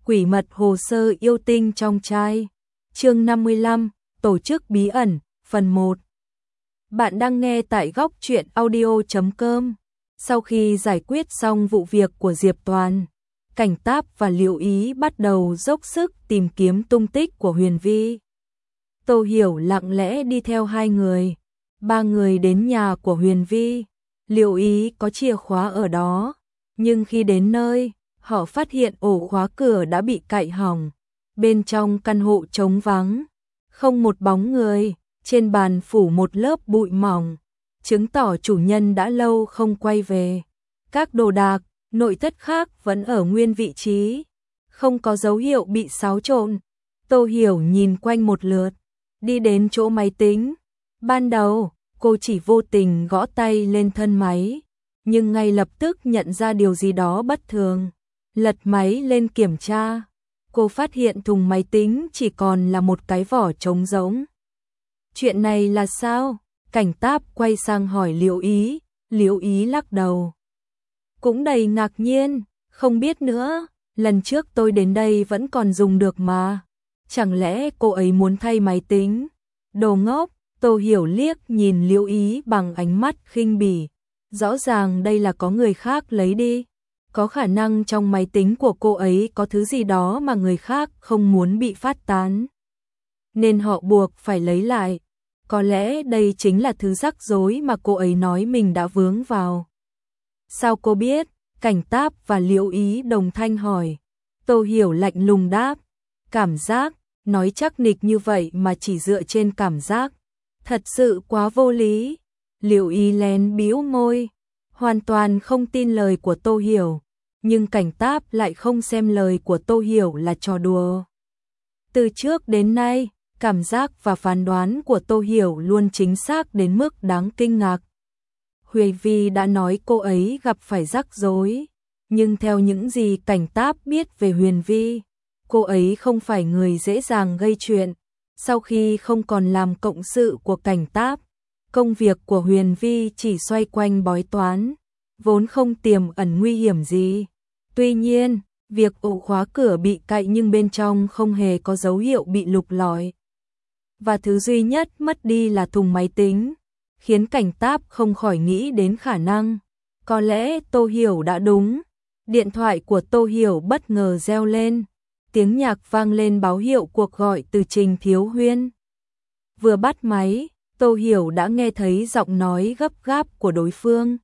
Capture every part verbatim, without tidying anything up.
Quỷ mật hồ sơ yêu tinh trong trai. Chương năm mươi lăm, tổ chức bí ẩn, phần một. Bạn đang nghe tại góc truyện audio chấm com. Sau khi giải quyết xong vụ việc của Diệp Toàn, Cảnh Táp và Liệu Ý bắt đầu dốc sức tìm kiếm tung tích của Huyền Vi. Tô Hiểu lặng lẽ đi theo hai người. Ba người đến nhà của Huyền Vi. Liệu Ý có chìa khóa ở đó, nhưng khi đến nơi, họ phát hiện ổ khóa cửa đã bị cạy hỏng. Bên trong căn hộ trống vắng, không một bóng người, trên bàn phủ một lớp bụi mỏng, chứng tỏ chủ nhân đã lâu không quay về. Các đồ đạc, nội thất khác vẫn ở nguyên vị trí, không có dấu hiệu bị xáo trộn. Tô Hiểu nhìn quanh một lượt, đi đến chỗ máy tính. Ban đầu, cô chỉ vô tình gõ tay lên thân máy, nhưng ngay lập tức nhận ra điều gì đó bất thường. Lật máy lên kiểm tra, cô phát hiện thùng máy tính chỉ còn là một cái vỏ trống rỗng. Chuyện này là sao? Cảnh Táp quay sang hỏi Liễu Ý, Liễu Ý lắc đầu. Cũng đầy ngạc nhiên, không biết nữa, lần trước tôi đến đây vẫn còn dùng được mà. Chẳng lẽ cô ấy muốn thay máy tính? Đồ ngốc, Tô Hiểu liếc nhìn Liễu Ý bằng ánh mắt khinh bỉ. Rõ ràng đây là có người khác lấy đi. Có khả năng trong máy tính của cô ấy có thứ gì đó mà người khác không muốn bị phát tán, nên họ buộc phải lấy lại. Có lẽ đây chính là thứ rắc rối mà cô ấy nói mình đã vướng vào. Sao cô biết? Cảnh Táp và Liễu Ý đồng thanh hỏi. Tô Hiểu lạnh lùng đáp. Cảm giác, nói chắc nịch như vậy mà chỉ dựa trên cảm giác. Thật sự quá vô lý. Liễu Ý lén bĩu môi, hoàn toàn không tin lời của Tô Hiểu, nhưng Cảnh Táp lại không xem lời của Tô Hiểu là trò đùa. Từ trước đến nay, cảm giác và phán đoán của Tô Hiểu luôn chính xác đến mức đáng kinh ngạc. Huyền Vi đã nói cô ấy gặp phải rắc rối, nhưng theo những gì Cảnh Táp biết về Huyền Vi, cô ấy không phải người dễ dàng gây chuyện. Sau khi không còn làm cộng sự của Cảnh Táp, công việc của Huyền Vi chỉ xoay quanh bói toán, vốn không tiềm ẩn nguy hiểm gì. Tuy nhiên, việc ổ khóa cửa bị cạy nhưng bên trong không hề có dấu hiệu bị lục lọi. Và thứ duy nhất mất đi là thùng máy tính, khiến Cảnh Táp không khỏi nghĩ đến khả năng. Có lẽ Tô Hiểu đã đúng. Điện thoại của Tô Hiểu bất ngờ reo lên. Tiếng nhạc vang lên báo hiệu cuộc gọi từ Trình Thiếu Huyên. Vừa bắt máy, Tô Hiểu đã nghe thấy giọng nói gấp gáp của đối phương.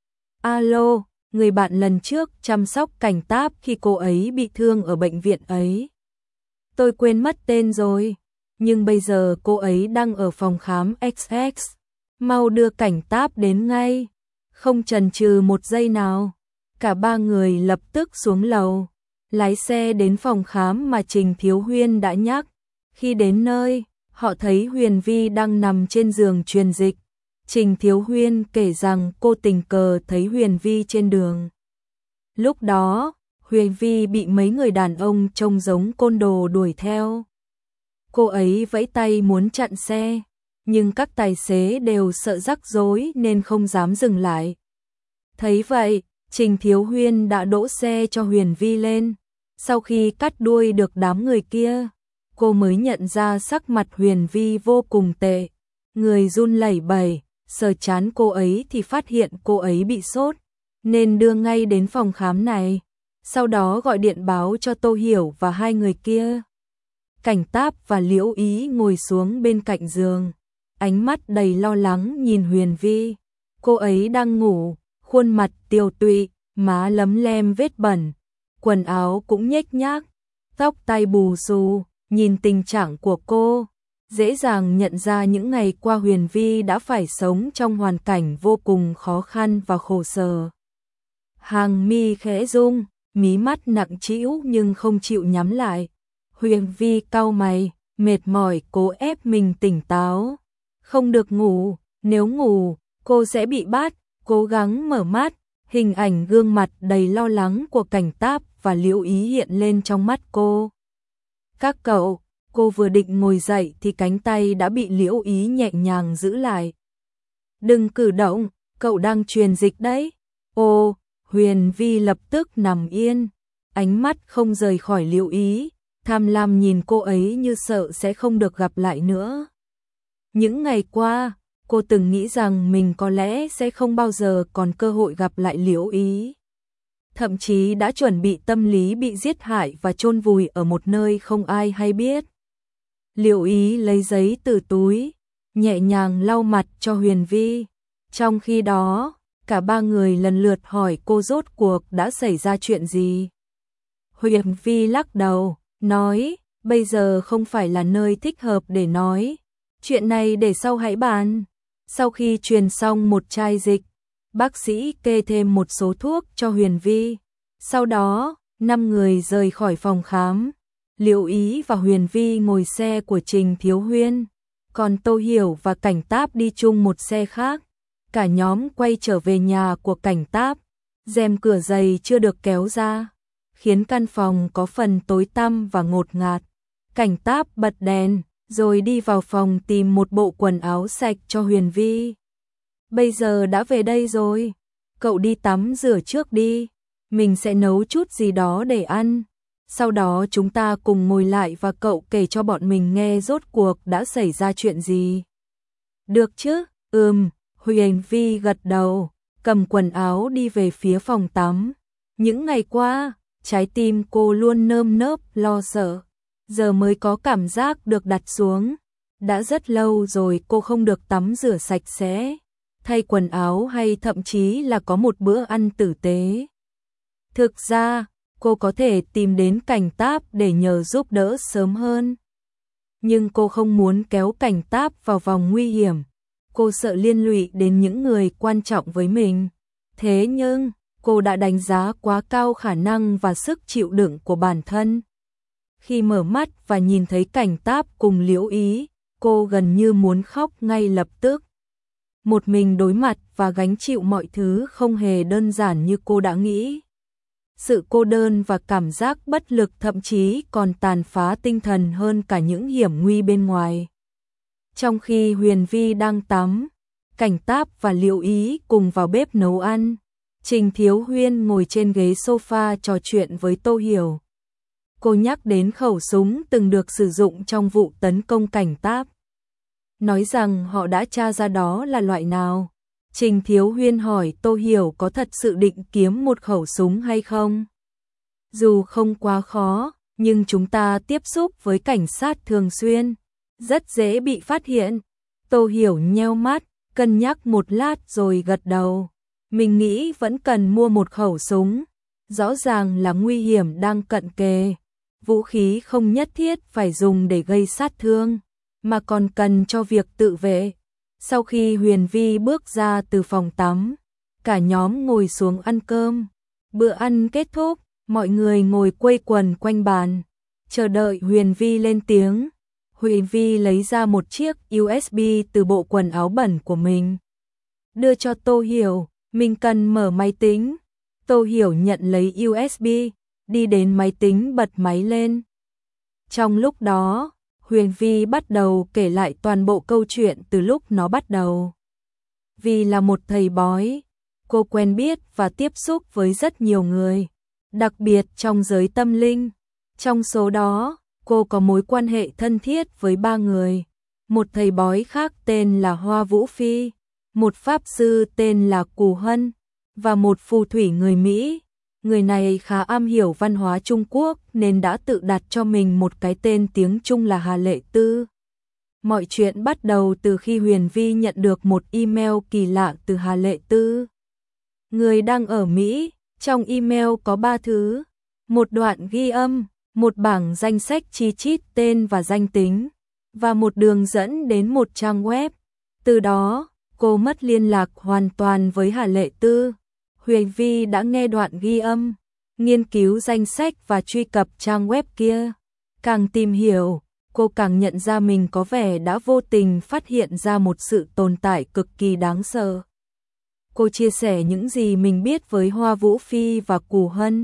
Alo, người bạn lần trước chăm sóc Cảnh Táp khi cô ấy bị thương ở bệnh viện ấy. Tôi quên mất tên rồi, nhưng bây giờ cô ấy đang ở phòng khám ích ích. Mau đưa Cảnh Táp đến ngay. Không chần chừ một giây nào, cả ba người lập tức xuống lầu, lái xe đến phòng khám mà Trình Thiếu Huyên đã nhắc. Khi đến nơi, họ thấy Huyền Vi đang nằm trên giường truyền dịch. Trình Thiếu Huyên kể rằng cô tình cờ thấy Huyền Vi trên đường. Lúc đó, Huyền Vi bị mấy người đàn ông trông giống côn đồ đuổi theo. Cô ấy vẫy tay muốn chặn xe, nhưng các tài xế đều sợ rắc rối nên không dám dừng lại. Thấy vậy, Trình Thiếu Huyên đã đỗ xe cho Huyền Vi lên. Sau khi cắt đuôi được đám người kia, cô mới nhận ra sắc mặt Huyền Vi vô cùng tệ. Người run lẩy bẩy, sờ trán cô ấy thì phát hiện cô ấy bị sốt, nên đưa ngay đến phòng khám này. Sau đó gọi điện báo cho Tô Hiểu và hai người kia. Cảnh Táp và Liễu Ý ngồi xuống bên cạnh giường, ánh mắt đầy lo lắng nhìn Huyền Vi. Cô ấy đang ngủ, khuôn mặt tiều tụy, má lấm lem vết bẩn, quần áo cũng nhếch nhác, tóc tai bù xù. Nhìn tình trạng của cô, dễ dàng nhận ra những ngày qua Huyền Vi đã phải sống trong hoàn cảnh vô cùng khó khăn và khổ sở. Hàng mi khẽ rung, mí mắt nặng trĩu nhưng không chịu nhắm lại. Huyền Vi cau mày, mệt mỏi cố ép mình tỉnh táo. Không được ngủ, nếu ngủ, cô sẽ bị bắt. Cố gắng mở mắt, hình ảnh gương mặt đầy lo lắng của Cảnh Táp và Liễu Ý hiện lên trong mắt cô. Các cậu, cô vừa định ngồi dậy thì cánh tay đã bị Liễu Ý nhẹ nhàng giữ lại. Đừng cử động, cậu đang truyền dịch đấy. Ô, Huyền Vi lập tức nằm yên. ánh mắt không rời khỏi Liễu Ý, tham lam nhìn cô ấy như sợ sẽ không được gặp lại nữa. Những ngày qua, cô từng nghĩ rằng mình có lẽ sẽ không bao giờ còn cơ hội gặp lại Liễu Ý. Thậm chí đã chuẩn bị tâm lý bị giết hại và chôn vùi ở một nơi không ai hay biết. Liễu Ý lấy giấy từ túi, nhẹ nhàng lau mặt cho Huyền Vi. Trong khi đó, cả ba người lần lượt hỏi cô rốt cuộc đã xảy ra chuyện gì. Huyền Vi lắc đầu, nói, bây giờ không phải là nơi thích hợp để nói. Chuyện này để sau hãy bàn. Sau khi truyền xong một chai dịch, bác sĩ kê thêm một số thuốc cho Huyền Vi. Sau đó, năm người rời khỏi phòng khám. Liễu Ý và Huyền Vi ngồi xe của Trình Thiếu Huyên, còn Tô Hiểu và Cảnh Táp đi chung một xe khác. Cả nhóm quay trở về nhà của Cảnh Táp. Rèm cửa dày chưa được kéo ra, khiến căn phòng có phần tối tăm và ngột ngạt. Cảnh Táp bật đèn, rồi đi vào phòng tìm một bộ quần áo sạch cho Huyền Vi. Bây giờ đã về đây rồi, cậu đi tắm rửa trước đi, mình sẽ nấu chút gì đó để ăn. Sau đó chúng ta cùng ngồi lại và cậu kể cho bọn mình nghe rốt cuộc đã xảy ra chuyện gì. Được chứ? Ừm, Huyền Vi gật đầu, cầm quần áo đi về phía phòng tắm. Những ngày qua, trái tim cô luôn nơm nớp lo sợ, giờ mới có cảm giác được đặt xuống. Đã rất lâu rồi cô không được tắm rửa sạch sẽ, thay quần áo hay thậm chí là có một bữa ăn tử tế. Thực ra, cô có thể tìm đến Cảnh Táp để nhờ giúp đỡ sớm hơn. Nhưng cô không muốn kéo Cảnh Táp vào vòng nguy hiểm. Cô sợ liên lụy đến những người quan trọng với mình. Thế nhưng, cô đã đánh giá quá cao khả năng và sức chịu đựng của bản thân. Khi mở mắt và nhìn thấy Cảnh Táp cùng Liễu Ý, cô gần như muốn khóc ngay lập tức. Một mình đối mặt và gánh chịu mọi thứ không hề đơn giản như cô đã nghĩ. Sự cô đơn và cảm giác bất lực thậm chí còn tàn phá tinh thần hơn cả những hiểm nguy bên ngoài. Trong khi Huyền Vi đang tắm, Cảnh Táp và Liễu Ý cùng vào bếp nấu ăn. Trình Thiếu Huyên ngồi trên ghế sofa trò chuyện với Tô Hiểu. Cô nhắc đến khẩu súng từng được sử dụng trong vụ tấn công Cảnh Táp, nói rằng họ đã tra ra đó là loại nào. Trình Thiếu Huyên hỏi Tô Hiểu có thật sự định kiếm một khẩu súng hay không. Dù không quá khó, nhưng chúng ta tiếp xúc với cảnh sát thường xuyên, rất dễ bị phát hiện. Tô Hiểu nheo mắt, cân nhắc một lát rồi gật đầu. Mình nghĩ vẫn cần mua một khẩu súng. Rõ ràng là nguy hiểm đang cận kề. Vũ khí không nhất thiết phải dùng để gây sát thương, mà còn cần cho việc tự vệ. Sau khi Huyền Vi bước ra từ phòng tắm, cả nhóm ngồi xuống ăn cơm. Bữa ăn kết thúc, mọi người ngồi quây quần quanh bàn, chờ đợi Huyền Vi lên tiếng. Huyền Vi lấy ra một chiếc u ét bê từ bộ quần áo bẩn của mình, đưa cho Tô Hiểu. Mình cần mở máy tính. Tô Hiểu nhận lấy u ét bê, đi đến máy tính bật máy lên. Trong lúc đó, Huyền Vi bắt đầu kể lại toàn bộ câu chuyện từ lúc nó bắt đầu. Vì là một thầy bói, cô quen biết và tiếp xúc với rất nhiều người, đặc biệt trong giới tâm linh. Trong số đó, cô có mối quan hệ thân thiết với ba người. Một thầy bói khác tên là Hoa Vũ Phi, một pháp sư tên là Cù Hân, và một phù thủy người Mỹ. Người này khá am hiểu văn hóa Trung Quốc nên đã tự đặt cho mình một cái tên tiếng Trung là Hà Lệ Tư. Mọi chuyện bắt đầu từ khi Huyền Vi nhận được một email kỳ lạ từ Hà Lệ Tư. Người đang ở Mỹ, trong email có ba thứ: một đoạn ghi âm, một bảng danh sách chi chít tên và danh tính, và một đường dẫn đến một trang web. Từ đó, cô mất liên lạc hoàn toàn với Hà Lệ Tư. Huyền Vi đã nghe đoạn ghi âm, nghiên cứu danh sách và truy cập trang web kia. Càng tìm hiểu, cô càng nhận ra mình có vẻ đã vô tình phát hiện ra một sự tồn tại cực kỳ đáng sợ. Cô chia sẻ những gì mình biết với Hoa Vũ Phi và Cù Hân.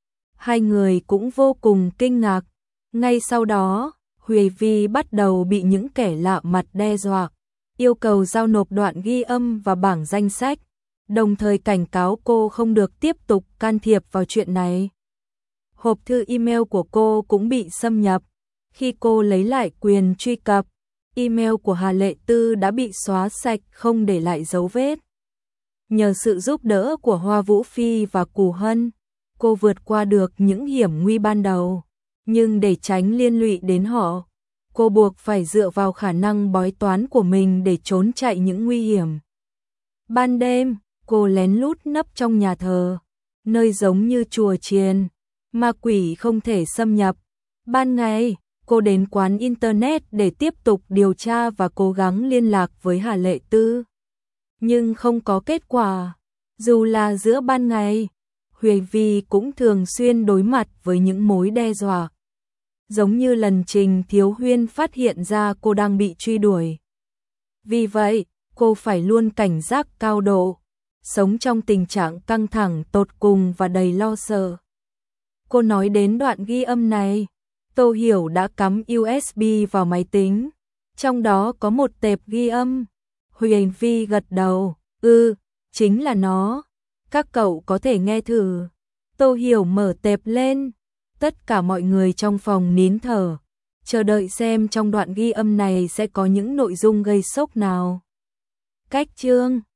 Hai người cũng vô cùng kinh ngạc. Ngay sau đó, Huyền Vi bắt đầu bị những kẻ lạ mặt đe dọa, yêu cầu giao nộp đoạn ghi âm và bảng danh sách, đồng thời cảnh cáo cô không được tiếp tục can thiệp vào chuyện này. Hộp thư email của cô cũng bị xâm nhập. Khi cô lấy lại quyền truy cập, email của Hà Lệ Tư đã bị xóa sạch không để lại dấu vết. Nhờ sự giúp đỡ của Hoa Vũ Phi và Cù Hân, cô vượt qua được những hiểm nguy ban đầu. Nhưng để tránh liên lụy đến họ, cô buộc phải dựa vào khả năng bói toán của mình để trốn chạy những nguy hiểm. Ban đêm, cô lén lút nấp trong nhà thờ, nơi giống như chùa chiền, ma quỷ không thể xâm nhập. Ban ngày, cô đến quán internet để tiếp tục điều tra và cố gắng liên lạc với Hà Lệ Tư. Nhưng không có kết quả. Dù là giữa ban ngày, Huệ Vi cũng thường xuyên đối mặt với những mối đe dọa. Giống như lần Trình Thiếu Huyên phát hiện ra cô đang bị truy đuổi. Vì vậy, cô phải luôn cảnh giác cao độ, sống trong tình trạng căng thẳng tột cùng và đầy lo sợ. Cô nói đến đoạn ghi âm này, Tô Hiểu đã cắm u ét bê vào máy tính, trong đó có một tệp ghi âm. Huyền Vi gật đầu, "Ừ, chính là nó, các cậu có thể nghe thử." Tô Hiểu mở tệp lên, tất cả mọi người trong phòng nín thở, chờ đợi xem trong đoạn ghi âm này sẽ có những nội dung gây sốc nào. Cách chương